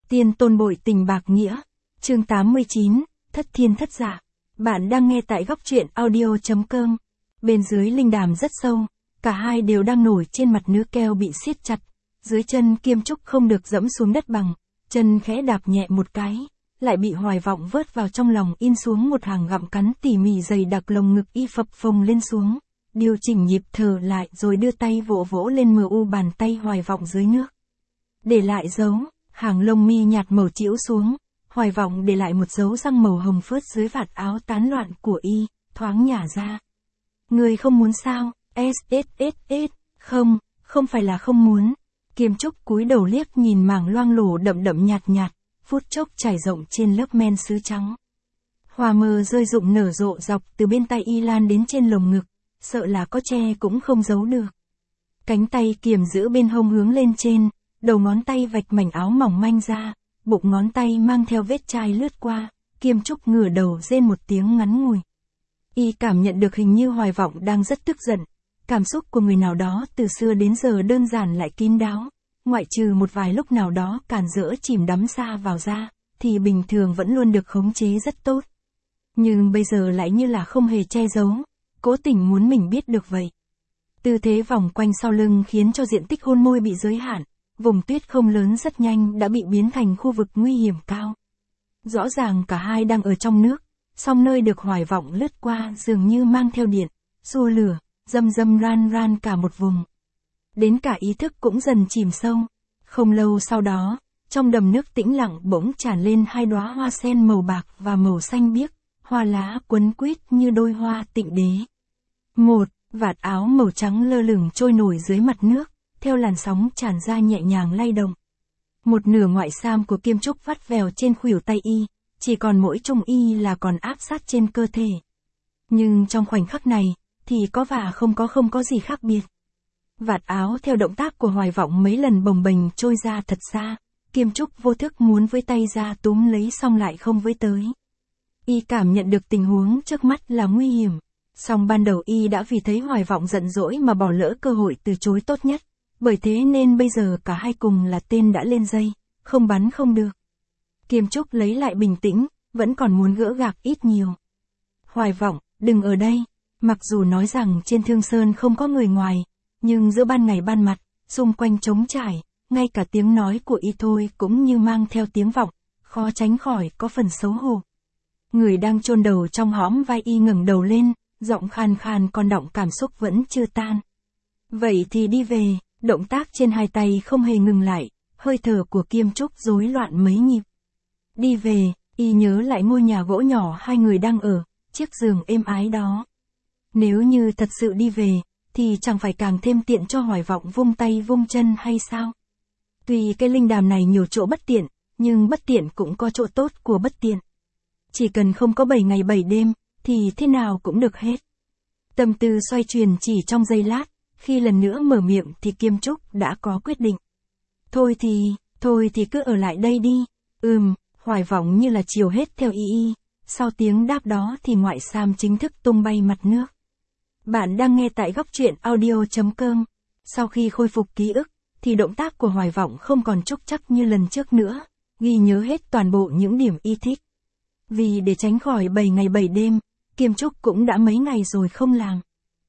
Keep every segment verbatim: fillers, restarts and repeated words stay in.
Tiên tôn bội tình bạc nghĩa. Chương tám mươi chín, Thất thiên thất dạ. Bạn đang nghe tại góc truyện audio.com. Bên dưới linh đàm rất sâu, cả hai đều đang nổi trên mặt nứa keo bị siết chặt. Dưới chân Kiêm Trúc không được dẫm xuống đất bằng, chân khẽ đạp nhẹ một cái, lại bị Hoài Vọng vớt vào trong lòng in xuống một hàng gặm cắn tỉ mỉ dày đặc lồng ngực y phập phồng lên xuống. Điều chỉnh nhịp thở lại rồi đưa tay vỗ vỗ lên mờ u bàn tay Hoài Vọng dưới nước. Để lại dấu, hàng lông mi nhạt màu chĩu xuống, Hoài Vọng để lại một dấu răng màu hồng phớt dưới vạt áo tán loạn của y, thoáng nhả ra. Người không muốn sao? S S S S, không, không phải là không muốn. Kiêm Trúc cúi đầu liếc nhìn mảng loang lổ đậm đậm nhạt nhạt, phút chốc trải rộng trên lớp men sứ trắng. Hoa mơ rơi rụng nở rộ dọc từ bên tay y lan đến trên lồng ngực, sợ là có che cũng không giấu được. Cánh tay kiềm giữ bên hông hướng lên trên, đầu ngón tay vạch mảnh áo mỏng manh ra, bụng ngón tay mang theo vết chai lướt qua, Kiêm Trúc ngửa đầu rên một tiếng ngắn ngủi. Y cảm nhận được hình như Hoài Vọng đang rất tức giận, cảm xúc của người nào đó từ xưa đến giờ đơn giản lại kín đáo, ngoại trừ một vài lúc nào đó càn rỡ chìm đắm xa vào ra, thì bình thường vẫn luôn được khống chế rất tốt. Nhưng bây giờ lại như là không hề che giấu, cố tình muốn mình biết được vậy. Tư thế vòng quanh sau lưng khiến cho diện tích hôn môi bị giới hạn, vùng tuyết không lớn rất nhanh đã bị biến thành khu vực nguy hiểm cao. Rõ ràng cả hai đang ở trong nước, song nơi được Hoài Vọng lướt qua dường như mang theo điện, xua lửa, râm râm ran ran cả một vùng. Đến cả ý thức cũng dần chìm sâu. Không lâu sau đó, trong đầm nước tĩnh lặng bỗng tràn lên hai đóa hoa sen màu bạc và màu xanh biếc, hoa lá quấn quýt như đôi hoa tịnh đế. Một, vạt áo màu trắng lơ lửng trôi nổi dưới mặt nước, theo làn sóng tràn ra nhẹ nhàng lay động. Một nửa ngoại sam của Kiêm Trúc vắt vèo trên khuỷu tay y, chỉ còn mỗi trung y là còn áp sát trên cơ thể. Nhưng trong khoảnh khắc này, thì có và không có không có gì khác biệt. Vạt áo theo động tác của Hoài Vọng mấy lần bồng bềnh trôi ra thật xa, Kiêm Trúc vô thức muốn với tay ra túm lấy xong lại không với tới. Y cảm nhận được tình huống trước mắt là nguy hiểm, song ban đầu y đã vì thấy Hoài Vọng giận dỗi mà bỏ lỡ cơ hội từ chối tốt nhất, bởi thế nên bây giờ cả hai cùng là tên đã lên dây, không bắn không được. Kiêm Trúc lấy lại bình tĩnh, vẫn còn muốn gỡ gạc ít nhiều. Hoài Vọng, đừng ở đây. Mặc dù nói rằng trên Thương Sơn không có người ngoài, nhưng giữa ban ngày ban mặt, xung quanh trống trải, ngay cả tiếng nói của y thôi cũng như mang theo tiếng vọng, khó tránh khỏi có phần xấu hổ. Người đang chôn đầu trong hõm vai y ngẩng đầu lên, giọng khan khan con đọng cảm xúc vẫn chưa tan. Vậy thì đi về, động tác trên hai tay không hề ngừng lại, hơi thở của Kiêm Trúc rối loạn mấy nhịp. Đi về, y nhớ lại ngôi nhà gỗ nhỏ hai người đang ở, chiếc giường êm ái đó. Nếu như thật sự đi về, thì chẳng phải càng thêm tiện cho Hoài Vọng vung tay vung chân hay sao? Tuy cái linh đàm này nhiều chỗ bất tiện, nhưng bất tiện cũng có chỗ tốt của bất tiện. Chỉ cần không có bảy ngày bảy đêm, thì thế nào cũng được hết. Tâm tư xoay chuyển chỉ trong giây lát, khi lần nữa mở miệng thì Kiêm Trúc đã có quyết định. Thôi thì, thôi thì cứ ở lại đây đi. Ừm, Hoài Vọng như là chiều hết theo y y. Sau tiếng đáp đó thì ngoại sam chính thức tung bay mặt nước. Bạn đang nghe tại góc truyện audio.com. Sau khi khôi phục ký ức, thì động tác của Hoài Vọng không còn trúc trắc như lần trước nữa, ghi nhớ hết toàn bộ những điểm y thích. Vì để tránh khỏi bảy ngày bảy đêm, Kiêm Trúc cũng đã mấy ngày rồi không làm.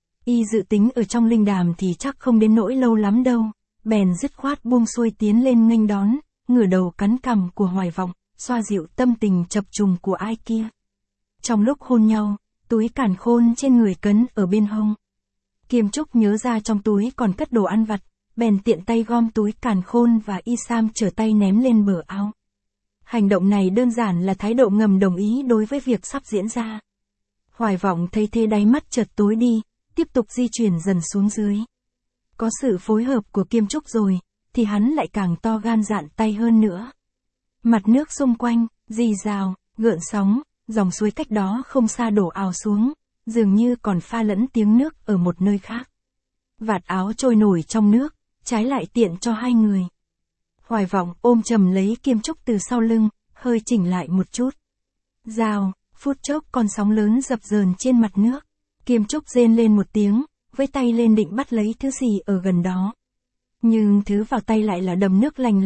Y dự tính ở trong linh đàm thì chắc không đến nỗi lâu lắm đâu, bèn dứt khoát buông xuôi tiến lên nghênh đón, ngửa đầu cắn cằm của Hoài Vọng, xoa dịu tâm tình chập trùng của ai kia. Trong lúc hôn nhau, túi càn khôn trên người cấn ở bên hông. Kiêm Trúc nhớ ra trong túi còn cất đồ ăn vặt, bèn tiện tay gom túi càn khôn và y sam trở tay ném lên bờ ao. Hành động này đơn giản là thái độ ngầm đồng ý đối với việc sắp diễn ra. Hoài Vọng thấy thế đáy mắt chợt tối đi, tiếp tục di chuyển dần xuống dưới. Có sự phối hợp của Kiêm Trúc rồi, thì hắn lại càng to gan dạn tay hơn nữa. Mặt nước xung quanh, rì rào, gợn sóng, dòng suối cách đó không xa đổ ào xuống, dường như còn pha lẫn tiếng nước ở một nơi khác. Vạt áo trôi nổi trong nước, trái lại tiện cho hai người. Hoài Vọng ôm chầm lấy Kiêm Trúc từ sau lưng, hơi chỉnh lại một chút. Rào, phút chốc con sóng lớn dập dờn trên mặt nước. Kiêm Trúc rên lên một tiếng, với tay lên định bắt lấy thứ gì ở gần đó. Nhưng thứ vào tay lại là đầm nước lành lạnh,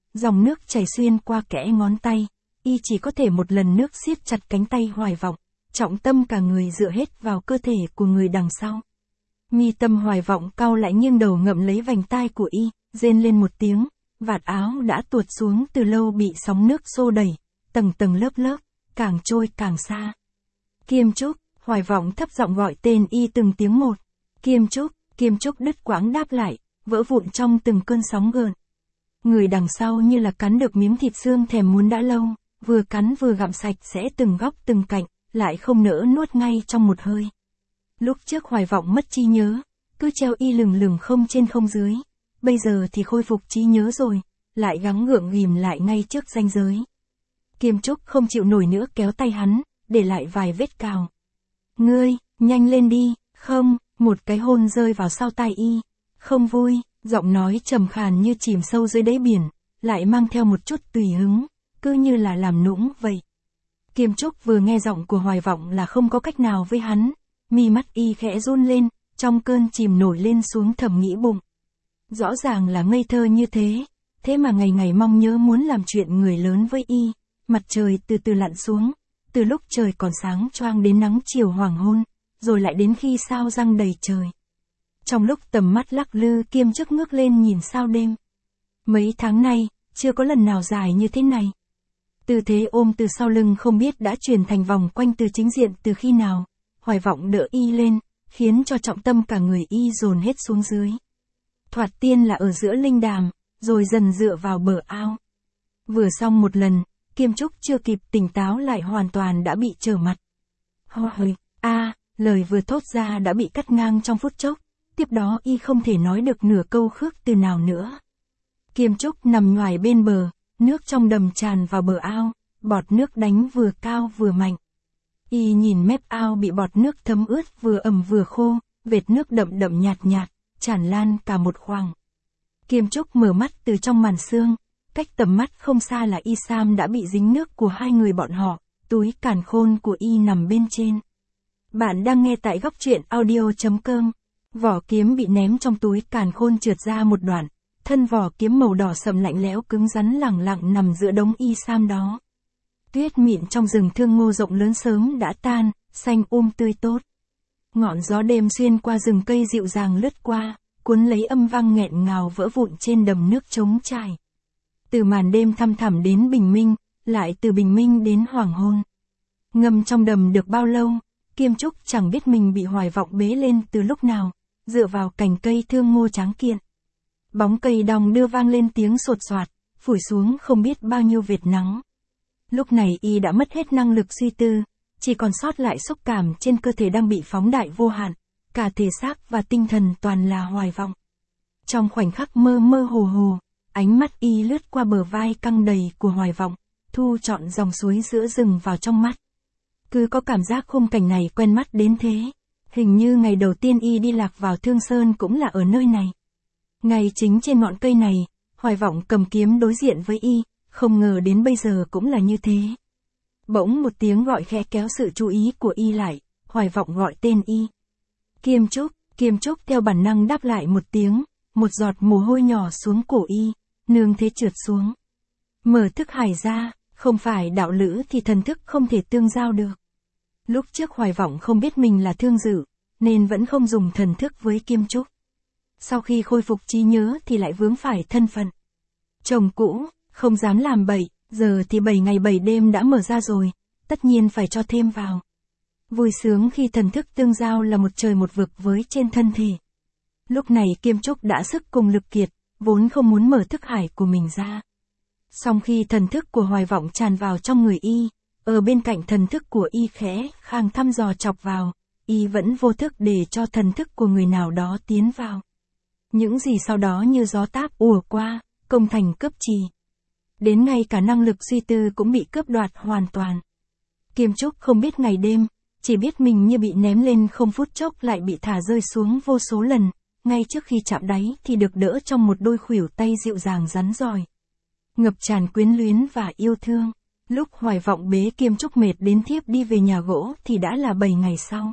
dòng nước chảy xuyên qua kẽ ngón tay, y chỉ có thể một lần nước siết chặt cánh tay Hoài Vọng, trọng tâm cả người dựa hết vào cơ thể của người đằng sau. Mi tâm Hoài Vọng cau lại nghiêng đầu ngậm lấy vành tai của y, rên lên một tiếng, vạt áo đã tuột xuống từ lâu bị sóng nước xô đẩy, tầng tầng lớp lớp, càng trôi càng xa. Kiêm Trúc, Hoài Vọng thấp giọng gọi tên y từng tiếng một. Kiêm Trúc, Kiêm Trúc đứt quãng đáp lại, vỡ vụn trong từng cơn sóng gợn. Người đằng sau như là cắn được miếng thịt xương thèm muốn đã lâu, vừa cắn vừa gặm sạch sẽ từng góc từng cạnh, lại không nỡ nuốt ngay trong một hơi. Lúc trước Hoài Vọng mất trí nhớ, cứ treo y lừng lừng không trên không dưới, bây giờ thì khôi phục trí nhớ rồi, lại gắng gượng ghìm lại ngay trước ranh giới. Kiêm Trúc không chịu nổi nữa kéo tay hắn, để lại vài vết cào. Ngươi, nhanh lên đi, không, một cái hôn rơi vào sau tai y. Không vui, giọng nói trầm khàn như chìm sâu dưới đáy biển, lại mang theo một chút tùy hứng, cứ như là làm nũng vậy. Kiêm Trúc vừa nghe giọng của Hoài Vọng là không có cách nào với hắn, mi mắt y khẽ run lên, trong cơn chìm nổi lên xuống thầm nghĩ bụng. Rõ ràng là ngây thơ như thế, thế mà ngày ngày mong nhớ muốn làm chuyện người lớn với y. Mặt trời từ từ lặn xuống, từ lúc trời còn sáng choang đến nắng chiều hoàng hôn, rồi lại đến khi sao răng đầy trời. Trong lúc tầm mắt lắc lư, Kiêm Trúc ngước lên nhìn sao đêm. Mấy tháng nay, chưa có lần nào dài như thế này. Tư thế ôm từ sau lưng không biết đã chuyển thành vòng quanh từ chính diện từ khi nào. Hoài Vọng đỡ y lên, khiến cho trọng tâm cả người y dồn hết xuống dưới. Thoạt tiên là ở giữa linh đàm, rồi dần dựa vào bờ ao. Vừa xong một lần, Kiêm Trúc chưa kịp tỉnh táo lại hoàn toàn đã bị trở mặt. Hồi, a, lời vừa thốt ra đã bị cắt ngang trong phút chốc, tiếp đó y không thể nói được nửa câu khước từ nào nữa. Kiêm Trúc nằm nhoài bên bờ, nước trong đầm tràn vào bờ ao, bọt nước đánh vừa cao vừa mạnh. Y nhìn mép ao bị bọt nước thấm ướt vừa ẩm vừa khô, vệt nước đậm đậm nhạt nhạt, tràn lan cả một khoảng. Kiêm Trúc mở mắt từ trong màn sương, cách tầm mắt không xa là y sam đã bị dính nước của hai người bọn họ, túi càn khôn của y nằm bên trên. Bạn đang nghe tại góc truyện audio chấm com. Vỏ kiếm bị ném trong túi càn khôn trượt ra một đoạn, thân vỏ kiếm màu đỏ sậm lạnh lẽo cứng rắn lẳng lặng nằm giữa đống y sam đó. Tuyết mịn trong rừng thương ngô rộng lớn sớm đã tan, xanh um tươi tốt. Ngọn gió đêm xuyên qua rừng cây dịu dàng lướt qua, cuốn lấy âm vang nghẹn ngào vỡ vụn trên đầm nước trống trải. Từ màn đêm thăm thẳm đến bình minh, lại từ bình minh đến hoàng hôn. Ngâm trong đầm được bao lâu, Kiêm Trúc chẳng biết mình bị Hoài Vọng bế lên từ lúc nào, dựa vào cành cây thương ngô tráng kiện. Bóng cây đong đưa vang lên tiếng sột soạt, phủi xuống không biết bao nhiêu vệt nắng. Lúc này y đã mất hết năng lực suy tư, chỉ còn sót lại xúc cảm trên cơ thể đang bị phóng đại vô hạn, cả thể xác và tinh thần toàn là Hoài Vọng. Trong khoảnh khắc mơ mơ hồ hồ, ánh mắt y lướt qua bờ vai căng đầy của Hoài Vọng, thu trọn dòng suối giữa rừng vào trong mắt. Cứ có cảm giác khung cảnh này quen mắt đến thế, hình như ngày đầu tiên y đi lạc vào Thương Sơn cũng là ở nơi này. Ngay chính trên ngọn cây này, Hoài Vọng cầm kiếm đối diện với y, không ngờ đến bây giờ cũng là như thế. Bỗng một tiếng gọi khẽ kéo sự chú ý của y lại, Hoài Vọng gọi tên y. Kiêm Trúc, Kiêm Trúc theo bản năng đáp lại một tiếng, một giọt mồ hôi nhỏ xuống cổ y, nương thế trượt xuống. Mở thức hải ra, không phải đạo lữ thì thần thức không thể tương giao được. Lúc trước Hoài Vọng không biết mình là Thương Dự, nên vẫn không dùng thần thức với Kiêm Trúc. Sau khi khôi phục trí nhớ thì lại vướng phải thân phận chồng cũ, không dám làm bậy, giờ thì bảy ngày bảy đêm đã mở ra rồi, tất nhiên phải cho thêm vào. Vui sướng khi thần thức tương giao là một trời một vực với trên thân thể. Lúc này Kiêm Trúc đã sức cùng lực kiệt, vốn không muốn mở thức hải của mình ra. Song khi thần thức của Hoài Vọng tràn vào trong người y, ở bên cạnh thần thức của y khẽ khang thăm dò chọc vào, y vẫn vô thức để cho thần thức của người nào đó tiến vào. Những gì sau đó như gió táp ùa qua, công thành cướp trì. Đến ngay cả năng lực suy tư cũng bị cướp đoạt hoàn toàn. Kiêm Trúc không biết ngày đêm, chỉ biết mình như bị ném lên không phút chốc lại bị thả rơi xuống vô số lần, ngay trước khi chạm đáy thì được đỡ trong một đôi khuỷu tay dịu dàng rắn rỏi. Ngập tràn quyến luyến và yêu thương. Lúc Hoài Vọng bế Kiêm Trúc mệt đến thiếp đi về nhà gỗ thì đã là bảy ngày sau.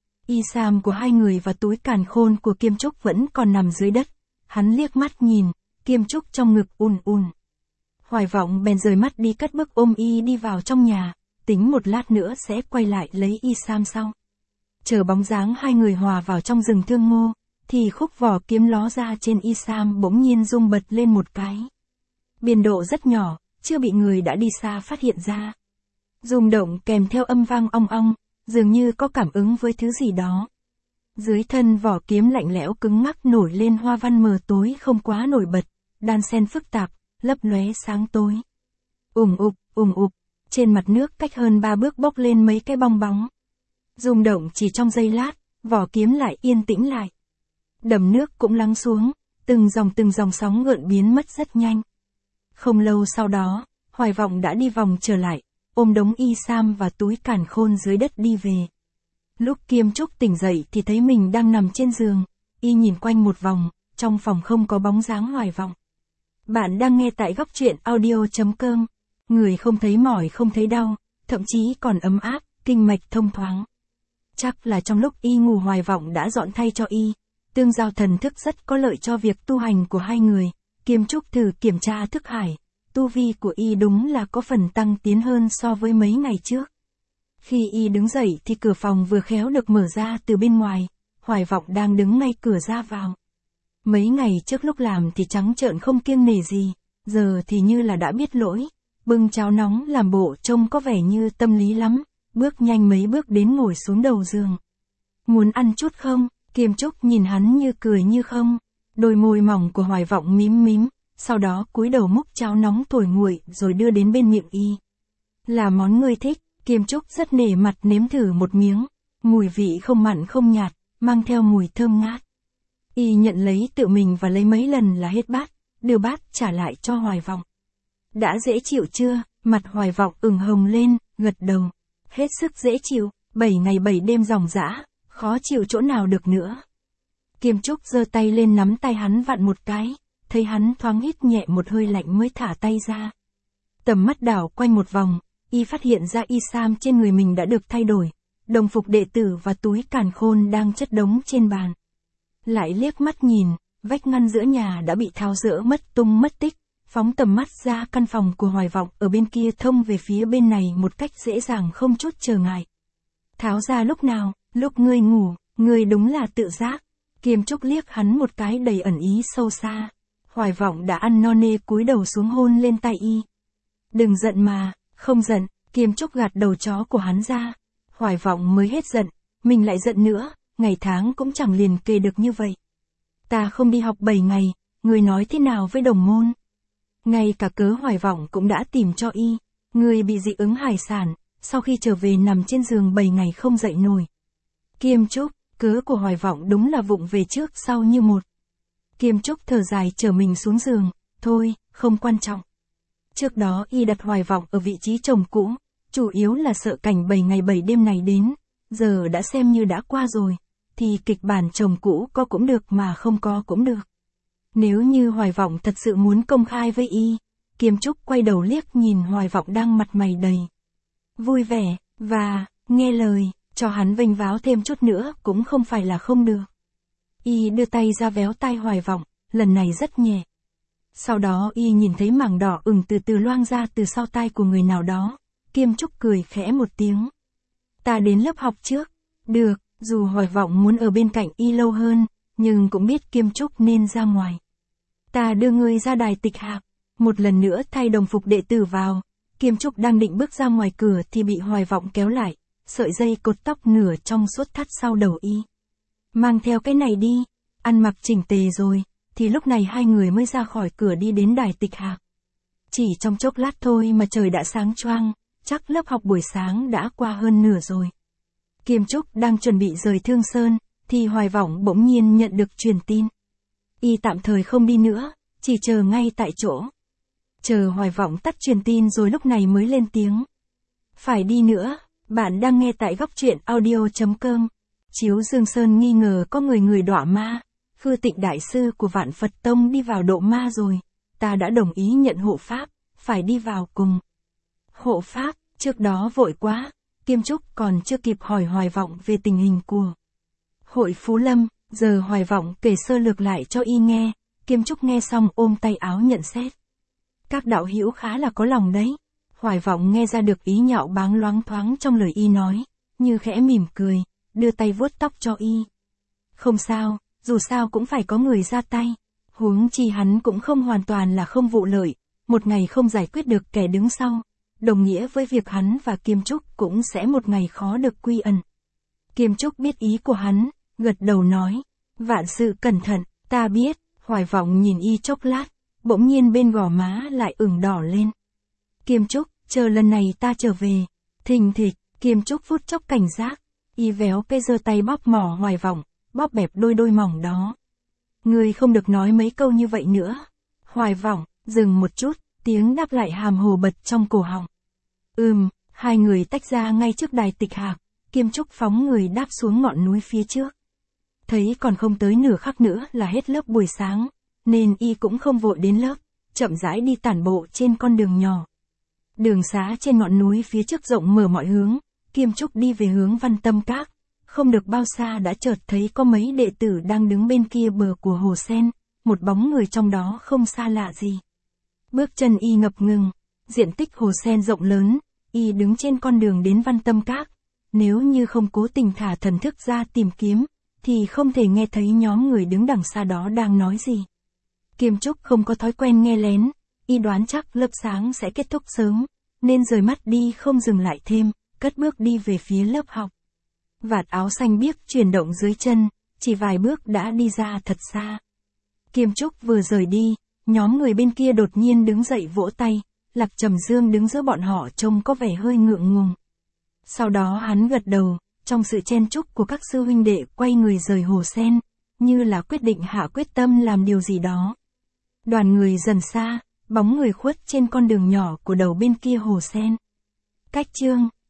Y sam của hai người và túi càn khôn của Kiêm Trúc vẫn còn nằm dưới đất. Hắn liếc mắt nhìn, Kiêm Trúc trong ngực ùn ùn. Hoài Vọng bèn rời mắt đi cất bước ôm y đi vào trong nhà, tính một lát nữa sẽ quay lại lấy y sam sau. Chờ bóng dáng hai người hòa vào trong rừng thương ngô, thì khúc vỏ kiếm ló ra trên y sam bỗng nhiên rung bật lên một cái. Biên độ rất nhỏ, chưa bị người đã đi xa phát hiện ra. Rung động kèm theo âm vang ong ong, dường như có cảm ứng với thứ gì đó. Dưới thân vỏ kiếm lạnh lẽo cứng ngắc nổi lên hoa văn mờ tối không quá nổi bật, đan xen phức tạp, lấp lóe sáng tối. Ùng ục, ùng ục, trên mặt nước cách hơn ba bước bốc lên mấy cái bong bóng. Rung động chỉ trong giây lát, vỏ kiếm lại yên tĩnh lại. Đầm nước cũng lắng xuống, từng dòng từng dòng sóng gợn biến mất rất nhanh. Không lâu sau đó, Hoài Vọng đã đi vòng trở lại, ôm đống y sam và túi càn khôn dưới đất đi về. Lúc Kiêm Trúc tỉnh dậy thì thấy mình đang nằm trên giường, y nhìn quanh một vòng, trong phòng không có bóng dáng Hoài Vọng. Bạn đang nghe tại góc truyện audio chấm com, người không thấy mỏi không thấy đau, thậm chí còn ấm áp, kinh mạch thông thoáng. Chắc là trong lúc y ngủ Hoài Vọng đã dọn thay cho y, tương giao thần thức rất có lợi cho việc tu hành của hai người. Kiêm Trúc thử kiểm tra thức hải, tu vi của y đúng là có phần tăng tiến hơn so với mấy ngày trước. Khi y đứng dậy thì cửa phòng vừa khéo được mở ra từ bên ngoài, Hoài Vọng đang đứng ngay cửa ra vào. Mấy ngày trước lúc làm thì trắng trợn không kiêng nể gì, giờ thì như là đã biết lỗi, bưng cháo nóng làm bộ trông có vẻ như tâm lý lắm, bước nhanh mấy bước đến ngồi xuống đầu giường. Muốn ăn chút không? Kiêm Trúc nhìn hắn như cười như không. Đôi môi mỏng của Hoài Vọng mím mím, sau đó cúi đầu múc cháo nóng thổi nguội rồi đưa đến bên miệng y. Là món ngươi thích, Kiêm Trúc rất nể mặt nếm thử một miếng, mùi vị không mặn không nhạt, mang theo mùi thơm ngát. Y nhận lấy tự mình và lấy mấy lần là hết bát, đưa bát trả lại cho Hoài Vọng. Đã dễ chịu chưa? Mặt Hoài Vọng ửng hồng lên, gật đầu. Hết sức dễ chịu, bảy ngày bảy đêm ròng rã, khó chịu chỗ nào được nữa. Kiêm Trúc giơ tay lên nắm tay hắn vặn một cái, thấy hắn thoáng hít nhẹ một hơi lạnh mới thả tay ra. Tầm mắt đảo quanh một vòng, y phát hiện ra y sam trên người mình đã được thay đổi, đồng phục đệ tử và túi càn khôn đang chất đống trên bàn. Lại liếc mắt nhìn, vách ngăn giữa nhà đã bị tháo dỡ mất tung mất tích, phóng tầm mắt ra căn phòng của Hoài Vọng ở bên kia thông về phía bên này một cách dễ dàng không chút trở ngại. Tháo ra lúc nào? Lúc ngươi ngủ, ngươi đúng là tự giác. Kiêm Trúc liếc hắn một cái đầy ẩn ý sâu xa. Hoài Vọng đã ăn no nê cúi đầu xuống hôn lên tay y. Đừng giận mà, không giận. Kiêm Trúc gạt đầu chó của hắn ra. Hoài Vọng mới hết giận, mình lại giận nữa, ngày tháng cũng chẳng liền kề được như vậy. Ta không đi học bảy ngày, ngươi nói thế nào với đồng môn? Ngay cả cớ Hoài Vọng cũng đã tìm cho y. Ngươi bị dị ứng hải sản, sau khi trở về nằm trên giường bảy ngày không dậy nổi. Kiêm Trúc, cớ của Hoài Vọng đúng là vụng về trước sau như một. Kiêm Trúc thở dài chở mình xuống giường, thôi, không quan trọng. Trước đó y đặt Hoài Vọng ở vị trí chồng cũ, chủ yếu là sợ cảnh bảy ngày bảy đêm này đến, giờ đã xem như đã qua rồi, thì kịch bản chồng cũ có cũng được mà không có cũng được. Nếu như Hoài Vọng thật sự muốn công khai với y, Kiêm Trúc quay đầu liếc nhìn Hoài Vọng đang mặt mày đầy vui vẻ, và, nghe lời, cho hắn vênh váo thêm chút nữa cũng không phải là không được. Y đưa tay ra véo tai Hoài Vọng, lần này rất nhẹ. Sau đó y nhìn thấy mảng đỏ ửng từ từ loang ra từ sau tai của người nào đó, Kiêm Trúc cười khẽ một tiếng. Ta đến lớp học trước. Được, dù Hoài Vọng muốn ở bên cạnh y lâu hơn, nhưng cũng biết Kiêm Trúc nên ra ngoài. Ta đưa ngươi ra đài tịch hạc, một lần nữa thay đồng phục đệ tử vào. Kiêm Trúc đang định bước ra ngoài cửa thì bị Hoài Vọng kéo lại, sợi dây cột tóc nửa trong suốt thắt sau đầu y. Mang theo cái này đi, ăn mặc chỉnh tề rồi, thì lúc này hai người mới ra khỏi cửa đi đến đài tịch hạc. Chỉ trong chốc lát thôi mà trời đã sáng choang, chắc lớp học buổi sáng đã qua hơn nửa rồi. Kiêm Trúc đang chuẩn bị rời Thương Sơn, thì Hoài Vọng bỗng nhiên nhận được truyền tin. Y tạm thời không đi nữa, chỉ chờ ngay tại chỗ. Chờ Hoài Vọng tắt truyền tin rồi lúc này mới lên tiếng. Phải đi nữa, bạn đang nghe tại góc truyện audio chấm com. Chiếu Dương Sơn nghi ngờ có người người đọa ma. Khư Tịnh đại sư của Vạn Phật Tông đi vào độ ma rồi. Ta đã đồng ý nhận hộ pháp, phải đi vào cùng. Hộ pháp, trước đó vội quá. Kiêm Trúc còn chưa kịp hỏi Hoài Vọng về tình hình của Hội Phú Lâm, giờ Hoài Vọng kể sơ lược lại cho y nghe. Kiêm Trúc nghe xong ôm tay áo nhận xét. Các đạo hữu khá là có lòng đấy. Hoài Vọng nghe ra được ý nhạo báng loáng thoáng trong lời y nói, như khẽ mỉm cười, đưa tay vuốt tóc cho y. Không sao, dù sao cũng phải có người ra tay. Huống chi hắn cũng không hoàn toàn là không vụ lợi, một ngày không giải quyết được kẻ đứng sau, đồng nghĩa với việc hắn và Kiêm Trúc cũng sẽ một ngày khó được quy ẩn. Kiêm Trúc biết ý của hắn, gật đầu nói, vạn sự cẩn thận, ta biết. Hoài Vọng nhìn y chốc lát, bỗng nhiên bên gò má lại ửng đỏ lên. Kiêm Trúc, chờ lần này ta trở về. Thình thịch, Kiêm Trúc phút chốc cảnh giác, y véo cái giơ tay bóp mỏ Hoài Vọng, bóp bẹp đôi đôi mỏng đó. Ngươi không được nói mấy câu như vậy nữa. Hoài Vọng, dừng một chút, tiếng đáp lại hàm hồ bật trong cổ họng. Ừm, hai người tách ra ngay trước đài Tịch Hạc, Kiêm Trúc phóng người đáp xuống ngọn núi phía trước. Thấy còn không tới nửa khắc nữa là hết lớp buổi sáng, nên y cũng không vội đến lớp, chậm rãi đi tản bộ trên con đường nhỏ. Đường xá trên ngọn núi phía trước rộng mở mọi hướng, Kiêm Trúc đi về hướng Văn Tâm Các. Không được bao xa đã chợt thấy có mấy đệ tử đang đứng bên kia bờ của hồ sen, một bóng người trong đó không xa lạ gì. Bước chân y ngập ngừng, diện tích hồ sen rộng lớn, y đứng trên con đường đến Văn Tâm Các. Nếu như không cố tình thả thần thức ra tìm kiếm, thì không thể nghe thấy nhóm người đứng đằng xa đó đang nói gì. Kiêm Trúc không có thói quen nghe lén, y đoán chắc lớp sáng sẽ kết thúc sớm, nên rời mắt đi không dừng lại thêm, cất bước đi về phía lớp học. Vạt áo xanh biếc chuyển động dưới chân, chỉ vài bước đã đi ra thật xa. Kiêm Trúc vừa rời đi, nhóm người bên kia đột nhiên đứng dậy vỗ tay, Lạc Trầm Dương đứng giữa bọn họ trông có vẻ hơi ngượng ngùng. Sau đó hắn gật đầu, trong sự chen chúc của các sư huynh đệ quay người rời hồ sen, như là quyết định hạ quyết tâm làm điều gì đó. Đoàn người dần xa, bóng người khuất trên con đường nhỏ của đầu bên kia hồ sen. Cách chương